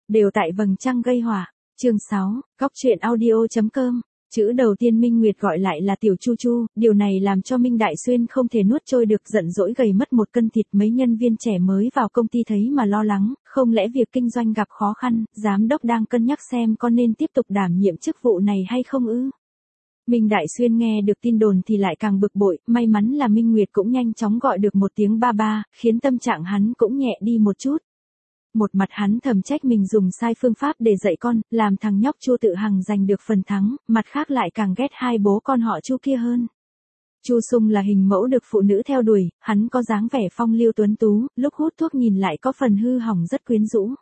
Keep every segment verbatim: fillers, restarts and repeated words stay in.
đều tại vầng trăng gây họa. Chương sáu, Góc truyện audio.com. Chữ đầu tiên Minh Nguyệt gọi lại là Tiểu Chu Chu, điều này làm cho Minh Đại Xuyên không thể nuốt trôi được, giận dỗi gầy mất một cân thịt. Mấy nhân viên trẻ mới vào công ty thấy mà lo lắng, không lẽ việc kinh doanh gặp khó khăn, giám đốc đang cân nhắc xem có nên tiếp tục đảm nhiệm chức vụ này hay không ư? Minh Đại Xuyên nghe được tin đồn thì lại càng bực bội, may mắn là Minh Nguyệt cũng nhanh chóng gọi được một tiếng ba ba, khiến tâm trạng hắn cũng nhẹ đi một chút. Một mặt hắn thầm trách mình dùng sai phương pháp để dạy con, làm thằng nhóc Chu Tự Hằng giành được phần thắng, mặt khác lại càng ghét hai bố con họ Chu kia hơn. Chu Sung là hình mẫu được phụ nữ theo đuổi, hắn có dáng vẻ phong lưu tuấn tú, lúc hút thuốc nhìn lại có phần hư hỏng rất quyến rũ.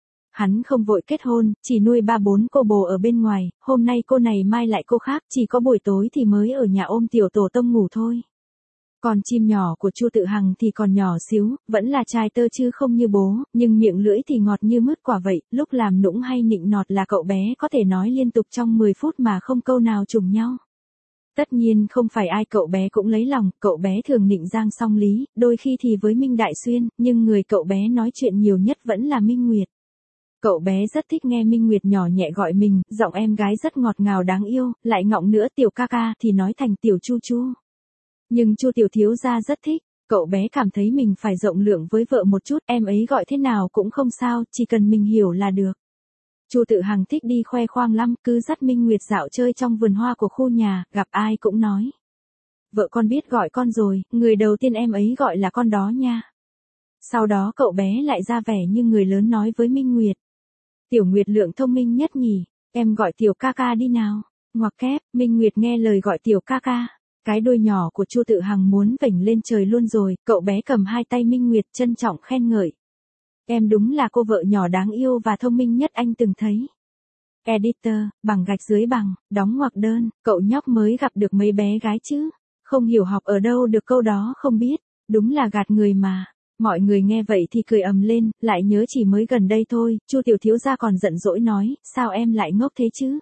Hắn không vội kết hôn, chỉ nuôi ba bốn cô bồ ở bên ngoài, hôm nay cô này mai lại cô khác, chỉ có buổi tối thì mới ở nhà ôm tiểu tổ tông ngủ thôi. Còn chim nhỏ của Chu Tự Hằng thì còn nhỏ xíu, vẫn là trai tơ chứ không như bố, nhưng miệng lưỡi thì ngọt như mứt quả vậy, lúc làm nũng hay nịnh nọt là cậu bé có thể nói liên tục trong mười phút mà không câu nào trùng nhau. Tất nhiên không phải ai cậu bé cũng lấy lòng, cậu bé thường nịnh Giang Song Lý, đôi khi thì với Minh Đại Xuyên, nhưng người cậu bé nói chuyện nhiều nhất vẫn là Minh Nguyệt. Cậu bé rất thích nghe Minh Nguyệt nhỏ nhẹ gọi mình, giọng em gái rất ngọt ngào đáng yêu, lại ngọng nữa Tiểu ca ca thì nói thành Tiểu Chu Chu. Nhưng Chu tiểu thiếu gia rất thích, cậu bé cảm thấy mình phải rộng lượng với vợ một chút, em ấy gọi thế nào cũng không sao, chỉ cần mình hiểu là được. Chu Tự Hằng thích đi khoe khoang lắm, cứ dắt Minh Nguyệt dạo chơi trong vườn hoa của khu nhà, gặp ai cũng nói. Vợ con biết gọi con rồi, người đầu tiên em ấy gọi là con đó nha. Sau đó cậu bé lại ra vẻ như người lớn nói với Minh Nguyệt. Tiểu Nguyệt Lượng thông minh nhất nhỉ, em gọi Tiểu ca ca đi nào. Ngoặc kép, Minh Nguyệt nghe lời gọi Tiểu ca ca. Cái đuôi nhỏ của Chu Tự Hằng muốn vểnh lên trời luôn rồi, cậu bé cầm hai tay Minh Nguyệt trân trọng khen ngợi. Em đúng là cô vợ nhỏ đáng yêu và thông minh nhất anh từng thấy. Editor, bằng gạch dưới bằng, đóng ngoặc đơn, cậu nhóc mới gặp được mấy bé gái chứ. Không hiểu học ở đâu được câu đó không biết, đúng là gạt người mà. Mọi người nghe vậy thì cười ầm lên, lại nhớ chỉ mới gần đây thôi, Chu tiểu thiếu gia còn giận dỗi nói, sao em lại ngốc thế chứ?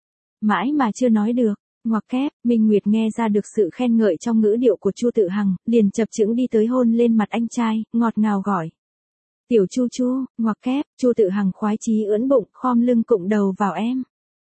Mãi mà chưa nói được. Ngoặc kép, Minh Nguyệt nghe ra được sự khen ngợi trong ngữ điệu của Chu Tự Hằng, liền chập chững đi tới hôn lên mặt anh trai, ngọt ngào gọi. Tiểu Chu Chu, ngoặc kép, Chu Tự Hằng khoái chí ưỡn bụng, khom lưng cụng đầu vào em.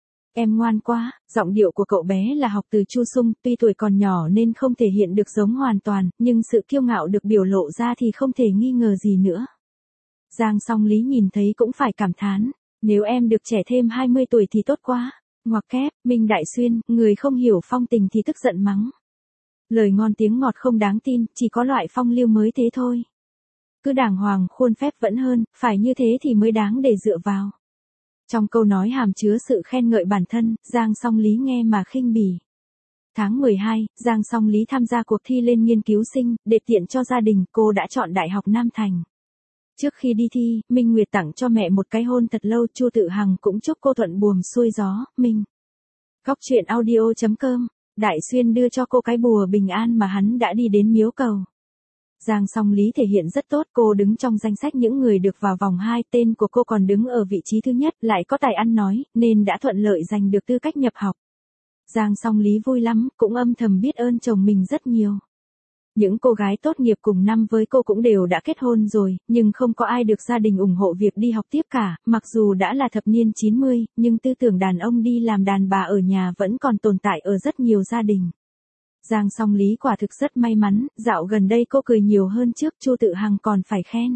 Em ngoan quá, giọng điệu của cậu bé là học từ Chu Sung, tuy tuổi còn nhỏ nên không thể hiện được giống hoàn toàn, nhưng sự kiêu ngạo được biểu lộ ra thì không thể nghi ngờ gì nữa. Giang Song Lý nhìn thấy cũng phải cảm thán, nếu em được trẻ thêm hai mươi tuổi thì tốt quá. Ngoặc kép, Minh Đại Xuyên, người không hiểu phong tình thì tức giận mắng. Lời ngon tiếng ngọt không đáng tin, chỉ có loại phong lưu mới thế thôi. Cứ đàng hoàng khuôn phép vẫn hơn, phải như thế thì mới đáng để dựa vào. Trong câu nói hàm chứa sự khen ngợi bản thân, Giang Song Lý nghe mà khinh bỉ. Tháng mười hai, Giang Song Lý tham gia cuộc thi lên nghiên cứu sinh, để tiện cho gia đình, cô đã chọn Đại học Nam Thành. Trước khi đi thi, Minh Nguyệt tặng cho mẹ một cái hôn thật lâu, Chu Tự Hằng cũng chúc cô thuận buồm xuôi gió, Minh. Góc truyện audio.com, Đại Xuyên đưa cho cô cái bùa bình an mà hắn đã đi đến miếu cầu. Giang Song Lý thể hiện rất tốt, cô đứng trong danh sách những người được vào vòng hai, tên của cô còn đứng ở vị trí thứ nhất, lại có tài ăn nói, nên đã thuận lợi giành được tư cách nhập học. Giang Song Lý vui lắm, cũng âm thầm biết ơn chồng mình rất nhiều. Những cô gái tốt nghiệp cùng năm với cô cũng đều đã kết hôn rồi, nhưng không có ai được gia đình ủng hộ việc đi học tiếp cả, mặc dù đã là thập niên chín mươi, nhưng tư tưởng đàn ông đi làm đàn bà ở nhà vẫn còn tồn tại ở rất nhiều gia đình. Giang Song Lý quả thực rất may mắn, dạo gần đây cô cười nhiều hơn trước, Chu Tự Hằng còn phải khen.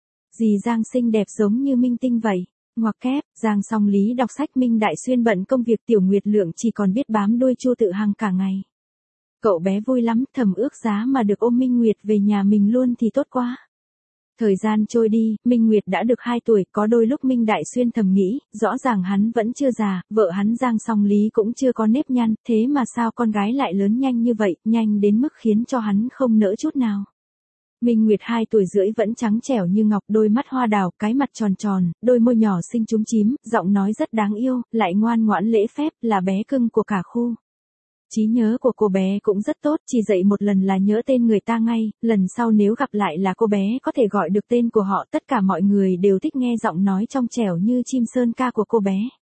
Dì Giang xinh đẹp giống như minh tinh vậy. Ngoặc kép, Giang Song Lý đọc sách, Minh Đại Xuyên bận công việc, Tiểu Nguyệt Lượng chỉ còn biết bám đuôi Chu Tự Hằng cả ngày. Cậu bé vui lắm, thầm ước giá mà được ôm Minh Nguyệt về nhà mình luôn thì tốt quá. Thời gian trôi đi, Minh Nguyệt đã được hai tuổi, có đôi lúc Minh Đại Xuyên thầm nghĩ, rõ ràng hắn vẫn chưa già, vợ hắn Giang Song Lý cũng chưa có nếp nhăn, thế mà sao con gái lại lớn nhanh như vậy, nhanh đến mức khiến cho hắn không nỡ chút nào. Minh Nguyệt hai tuổi rưỡi vẫn trắng trẻo như ngọc, đôi mắt hoa đào, cái mặt tròn tròn, đôi môi nhỏ xinh chúm chím, giọng nói rất đáng yêu, lại ngoan ngoãn lễ phép, là bé cưng của cả khu. Trí nhớ của cô bé cũng rất tốt, chỉ dạy một lần là nhớ tên người ta ngay, lần sau nếu gặp lại là cô bé có thể gọi được tên của họ, tất cả mọi người đều thích nghe giọng nói trong trẻo như chim sơn ca của cô bé.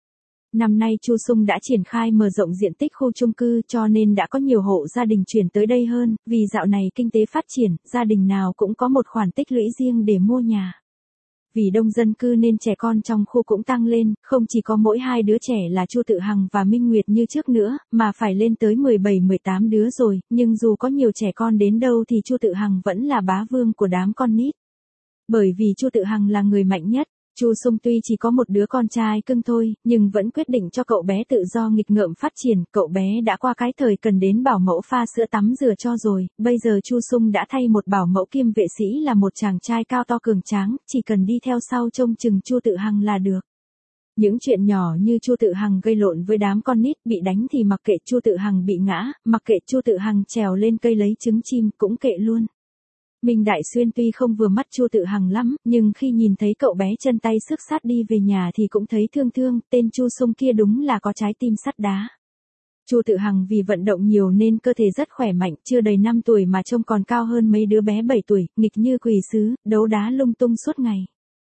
Năm nay Chu Sung đã triển khai mở rộng diện tích khu chung cư cho nên đã có nhiều hộ gia đình chuyển tới đây hơn, vì dạo này kinh tế phát triển, gia đình nào cũng có một khoản tích lũy riêng để mua nhà. Vì đông dân cư nên trẻ con trong khu cũng tăng lên, không chỉ có mỗi hai đứa trẻ là Chu Tự Hằng và Minh Nguyệt như trước nữa, mà phải lên tới mười bảy mười tám đứa rồi, nhưng dù có nhiều trẻ con đến đâu thì Chu Tự Hằng vẫn là bá vương của đám con nít. Bởi vì Chu Tự Hằng là người mạnh nhất, Chu Sung tuy chỉ có một đứa con trai cưng thôi, nhưng vẫn quyết định cho cậu bé tự do nghịch ngợm phát triển, cậu bé đã qua cái thời cần đến bảo mẫu pha sữa tắm rửa cho rồi, bây giờ Chu Sung đã thay một bảo mẫu kiêm vệ sĩ là một chàng trai cao to cường tráng, chỉ cần đi theo sau trông chừng Chu Tự Hằng là được. Những chuyện nhỏ như Chu Tự Hằng gây lộn với đám con nít, bị đánh thì mặc kệ, Chu Tự Hằng bị ngã, mặc kệ, Chu Tự Hằng trèo lên cây lấy trứng chim cũng kệ luôn. Minh Đại Xuyên tuy không vừa mắt Chu Tự Hằng lắm, nhưng khi nhìn thấy cậu bé chân tay xước sát đi về nhà thì cũng thấy thương thương, tên Chu Sung kia đúng là có trái tim sắt đá. Chu Tự Hằng vì vận động nhiều nên cơ thể rất khỏe mạnh, chưa đầy năm tuổi mà trông còn cao hơn mấy đứa bé bảy tuổi, nghịch như quỷ sứ, đấu đá lung tung suốt ngày.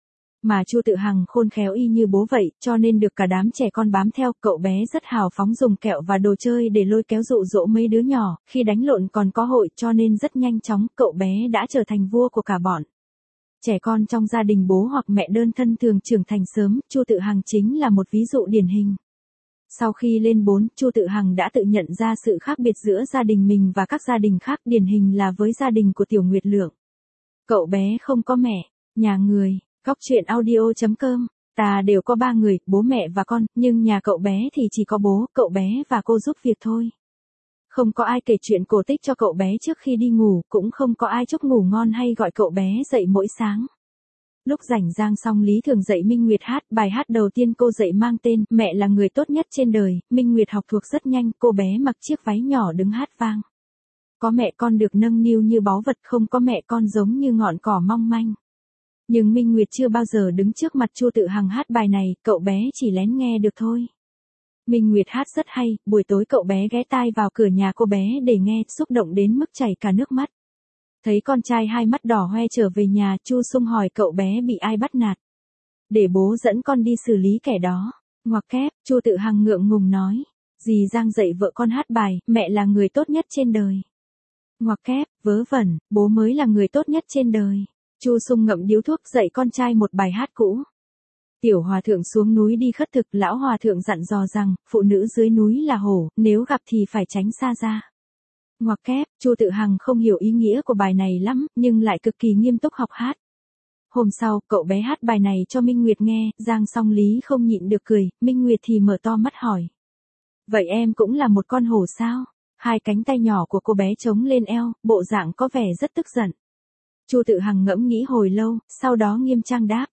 Mà Chu Tự Hằng khôn khéo y như bố vậy, cho nên được cả đám trẻ con bám theo, cậu bé rất hào phóng dùng kẹo và đồ chơi để lôi kéo dụ dỗ mấy đứa nhỏ, khi đánh lộn còn có hội, cho nên rất nhanh chóng, cậu bé đã trở thành vua của cả bọn. Trẻ con trong gia đình bố hoặc mẹ đơn thân thường trưởng thành sớm, Chu Tự Hằng chính là một ví dụ điển hình. Sau khi lên bốn, Chu Tự Hằng đã tự nhận ra sự khác biệt giữa gia đình mình và các gia đình khác, điển hình là với gia đình của Tiểu Nguyệt Lượng. Cậu bé không có mẹ, nhà người. Góc truyện audio chấm com, ta đều có ba người, bố mẹ và con, nhưng nhà cậu bé thì chỉ có bố, cậu bé và cô giúp việc thôi. Không có ai kể chuyện cổ tích cho cậu bé trước khi đi ngủ, cũng không có ai chúc ngủ ngon hay gọi cậu bé dậy mỗi sáng. Lúc rảnh Giang Song Lý thường dạy Minh Nguyệt hát, bài hát đầu tiên cô dạy mang tên Mẹ là người tốt nhất trên đời, Minh Nguyệt học thuộc rất nhanh, cô bé mặc chiếc váy nhỏ đứng hát vang. Có mẹ con được nâng niu như báu vật, không có mẹ con giống như ngọn cỏ mong manh. Nhưng Minh Nguyệt chưa bao giờ đứng trước mặt Chu Tự Hằng hát bài này, cậu bé chỉ lén nghe được thôi. Minh Nguyệt hát rất hay, buổi tối cậu bé ghé tai vào cửa nhà cô bé để nghe, xúc động đến mức chảy cả nước mắt. Thấy con trai hai mắt đỏ hoe trở về nhà, Chu Sung hỏi cậu bé bị ai bắt nạt. Để bố dẫn con đi xử lý kẻ đó. Ngoặc kép, Chu Tự Hằng ngượng ngùng nói. Dì Giang dạy vợ con hát bài, mẹ là người tốt nhất trên đời. Ngoặc kép, vớ vẩn, bố mới là người tốt nhất trên đời. Chu Sung ngậm điếu thuốc dạy con trai một bài hát cũ. Tiểu hòa thượng xuống núi đi khất thực, lão hòa thượng dặn dò rằng, phụ nữ dưới núi là hổ, nếu gặp thì phải tránh xa ra. Ngoặc kép, Chu Tự Hằng không hiểu ý nghĩa của bài này lắm, nhưng lại cực kỳ nghiêm túc học hát. Hôm sau, cậu bé hát bài này cho Minh Nguyệt nghe, Giang Song Lý không nhịn được cười, Minh Nguyệt thì mở to mắt hỏi. Vậy em cũng là một con hổ sao? Hai cánh tay nhỏ của cô bé chống lên eo, bộ dạng có vẻ rất tức giận. Chu Tự Hằng ngẫm nghĩ hồi lâu, sau đó nghiêm trang đáp.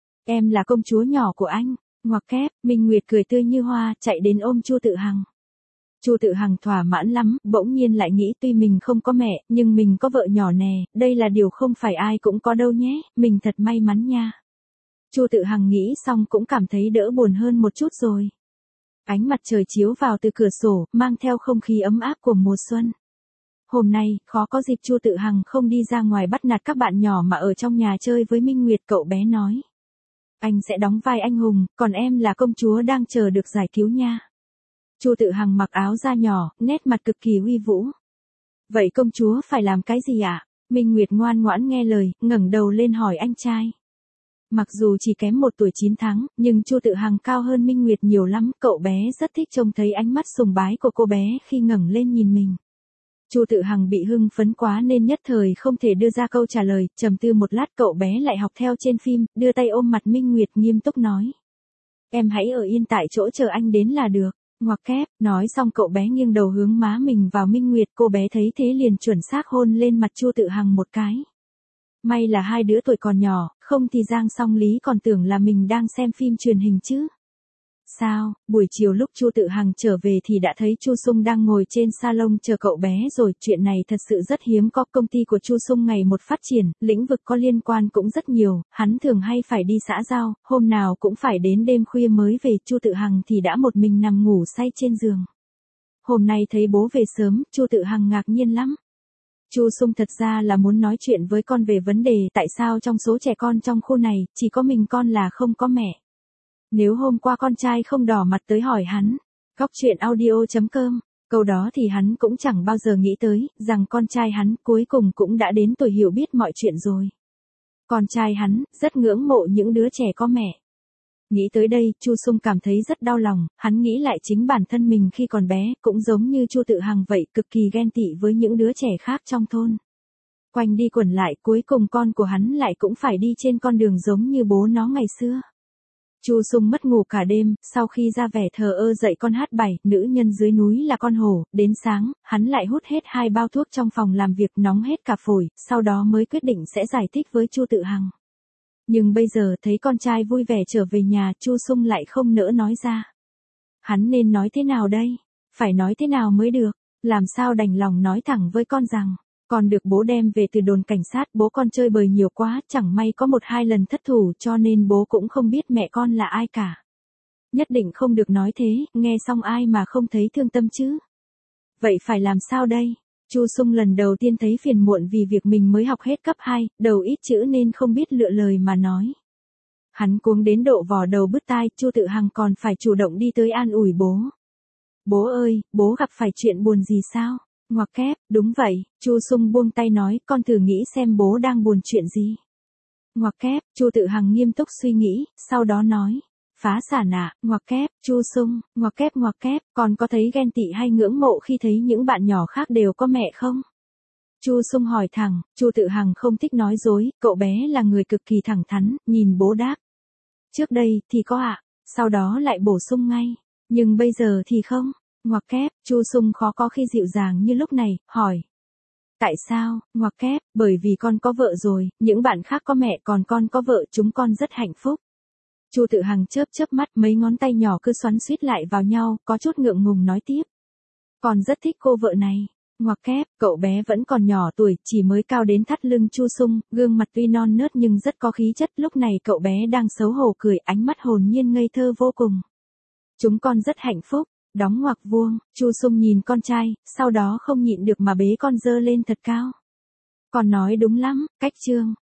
Em là công chúa nhỏ của anh. Ngoặc kép, Minh Nguyệt cười tươi như hoa, chạy đến ôm Chu Tự Hằng. Chu Tự Hằng thỏa mãn lắm, bỗng nhiên lại nghĩ tuy mình không có mẹ, nhưng mình có vợ nhỏ nè, đây là điều không phải ai cũng có đâu nhé, mình thật may mắn nha. Chu Tự Hằng nghĩ xong cũng cảm thấy đỡ buồn hơn một chút rồi. Ánh mặt trời chiếu vào từ cửa sổ, mang theo không khí ấm áp của mùa xuân. Hôm nay, khó có dịp Chu Tự Hằng không đi ra ngoài bắt nạt các bạn nhỏ mà ở trong nhà chơi với Minh Nguyệt, cậu bé nói. Anh sẽ đóng vai anh hùng, còn em là công chúa đang chờ được giải cứu nha. Chu Tự Hằng mặc áo da nhỏ, nét mặt cực kỳ uy vũ. Vậy công chúa phải làm cái gì ạ? À? Minh Nguyệt ngoan ngoãn nghe lời, ngẩng đầu lên hỏi anh trai. Mặc dù chỉ kém một tuổi chín tháng, nhưng Chu Tự Hằng cao hơn Minh Nguyệt nhiều lắm, cậu bé rất thích trông thấy ánh mắt sùng bái của cô bé khi ngẩng lên nhìn mình. Chu Tự Hằng bị hưng phấn quá nên nhất thời không thể đưa ra câu trả lời, trầm tư một lát cậu bé lại học theo trên phim, đưa tay ôm mặt Minh Nguyệt nghiêm túc nói. Em hãy ở yên tại chỗ chờ anh đến là được. Ngoặc kép, nói xong cậu bé nghiêng đầu hướng má mình vào Minh Nguyệt, cô bé thấy thế liền chuẩn xác hôn lên mặt Chu Tự Hằng một cái. May là hai đứa tuổi còn nhỏ, không thì Giang Song Lý còn tưởng là mình đang xem phim truyền hình chứ. Sao, buổi chiều lúc Chu Tự Hằng trở về thì đã thấy Chu Sung đang ngồi trên salon chờ cậu bé rồi, chuyện này thật sự rất hiếm có, công ty của Chu Sung ngày một phát triển, lĩnh vực có liên quan cũng rất nhiều, hắn thường hay phải đi xã giao, hôm nào cũng phải đến đêm khuya mới về, Chu Tự Hằng thì đã một mình nằm ngủ say trên giường. Hôm nay thấy bố về sớm, Chu Tự Hằng ngạc nhiên lắm. Chu Sung thật ra là muốn nói chuyện với con về vấn đề tại sao trong số trẻ con trong khu này, chỉ có mình con là không có mẹ. Nếu hôm qua con trai không đỏ mặt tới hỏi hắn, góc truyện audio chấm com, câu đó thì hắn cũng chẳng bao giờ nghĩ tới, rằng con trai hắn cuối cùng cũng đã đến tuổi hiểu biết mọi chuyện rồi. Con trai hắn, rất ngưỡng mộ những đứa trẻ có mẹ. Nghĩ tới đây, Chu Sung cảm thấy rất đau lòng, hắn nghĩ lại chính bản thân mình khi còn bé, cũng giống như Chu Tự Hằng vậy, cực kỳ ghen tị với những đứa trẻ khác trong thôn. Quanh đi quẩn lại, cuối cùng con của hắn lại cũng phải đi trên con đường giống như bố nó ngày xưa. Chu Sung mất ngủ cả đêm, sau khi ra vẻ thờ ơ dạy con hát bài, nữ nhân dưới núi là con hổ, đến sáng, hắn lại hút hết hai bao thuốc trong phòng làm việc nóng hết cả phổi, sau đó mới quyết định sẽ giải thích với Chu Tự Hằng. Nhưng bây giờ thấy con trai vui vẻ trở về nhà, Chu Sung lại không nỡ nói ra. Hắn nên nói thế nào đây? Phải nói thế nào mới được? Làm sao đành lòng nói thẳng với con rằng, con được bố đem về từ đồn cảnh sát, bố con chơi bời nhiều quá, chẳng may có một hai lần thất thủ cho nên bố cũng không biết mẹ con là ai cả. Nhất định không được nói thế, nghe xong ai mà không thấy thương tâm chứ? Vậy phải làm sao đây? Chu Sung lần đầu tiên thấy phiền muộn vì việc mình mới học hết cấp hai, đầu ít chữ nên không biết lựa lời mà nói. Hắn cuống đến độ vò đầu bứt tai, Chu Tự Hằng còn phải chủ động đi tới an ủi bố. Bố ơi, bố gặp phải chuyện buồn gì sao? Ngoặc kép, đúng vậy, Chu Sung buông tay nói, con thử nghĩ xem bố đang buồn chuyện gì. Ngoặc kép, Chu Tự Hằng nghiêm túc suy nghĩ, sau đó nói. Phá sản à, ngoặc kép, Chu Sung, ngoặc kép ngoặc kép, con có thấy ghen tị hay ngưỡng mộ khi thấy những bạn nhỏ khác đều có mẹ không? Chu Sung hỏi thẳng, Chu Tự Hằng không thích nói dối, cậu bé là người cực kỳ thẳng thắn, nhìn bố đáp. Trước đây thì có ạ, à, sau đó lại bổ sung ngay, nhưng bây giờ thì không. Ngoặc kép, Chu Sung khó có khi dịu dàng như lúc này, hỏi. Tại sao? Ngoặc kép, bởi vì con có vợ rồi, những bạn khác có mẹ còn con có vợ, chúng con rất hạnh phúc. Chu Tự Hằng chớp chớp mắt, mấy ngón tay nhỏ cứ xoắn xuýt lại vào nhau, có chút ngượng ngùng nói tiếp. Con rất thích cô vợ này. Ngoặc kép, cậu bé vẫn còn nhỏ tuổi, chỉ mới cao đến thắt lưng Chu Sung, gương mặt tuy non nớt nhưng rất có khí chất, lúc này cậu bé đang xấu hổ cười, ánh mắt hồn nhiên ngây thơ vô cùng. Chúng con rất hạnh phúc. Đóng ngoặc vuông, Chu Sung nhìn con trai, sau đó không nhịn được mà bế con dơ lên thật cao. Con nói đúng lắm, cách chương.